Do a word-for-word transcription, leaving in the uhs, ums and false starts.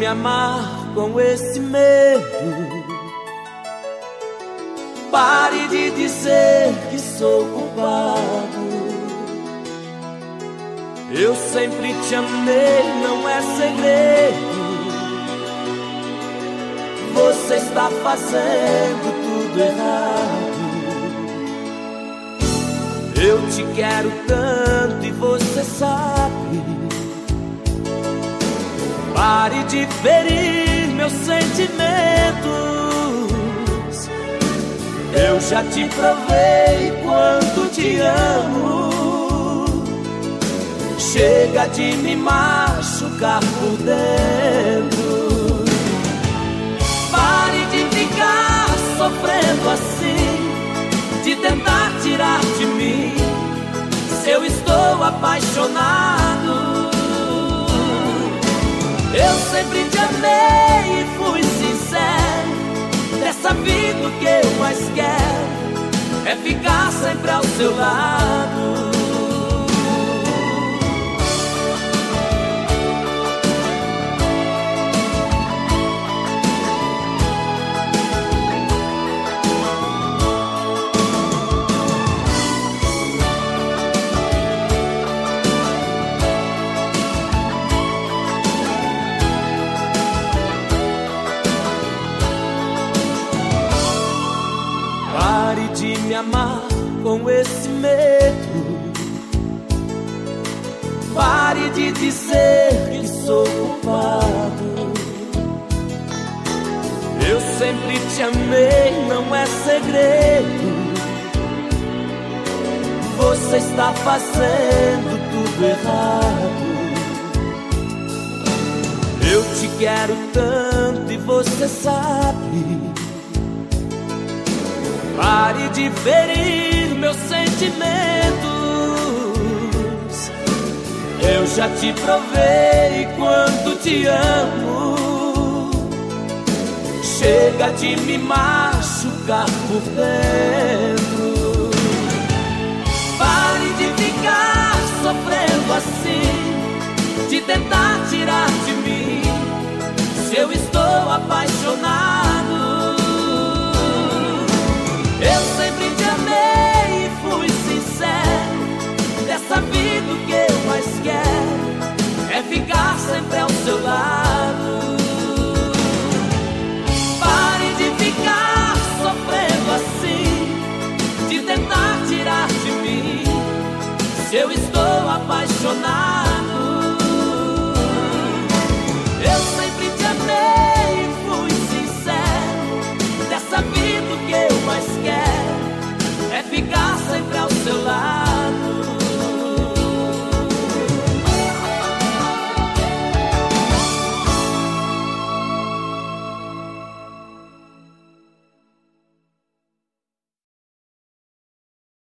amar com esse medo. Pare de dizer que sou culpado. Eu sempre te amei, não é segredo. Você está fazendo tudo errado. Eu te quero tanto e você sabe. Pare de ferir meus sentimentos. Eu já te provei quanto te amo. Chega de me machucar por dentro. Pare de ficar sofrendo assim, de tentar tirar de mim se eu estou apaixonado. Eu sempre te amei e fui sincero. Dessa vida o que eu mais quero é ficar sempre ao seu lado. Pare de me amar com esse medo. Pare de dizer que sou culpado. Eu sempre te amei, não é segredo. Você está fazendo tudo errado. Eu te quero tanto e você sabe. Pare de ferir meus sentimentos. Eu já te provei quanto te amo. Chega de me machucar por dentro. Pare de ficar sofrendo assim, de tentar tirar de mim se eu estou apaixonado.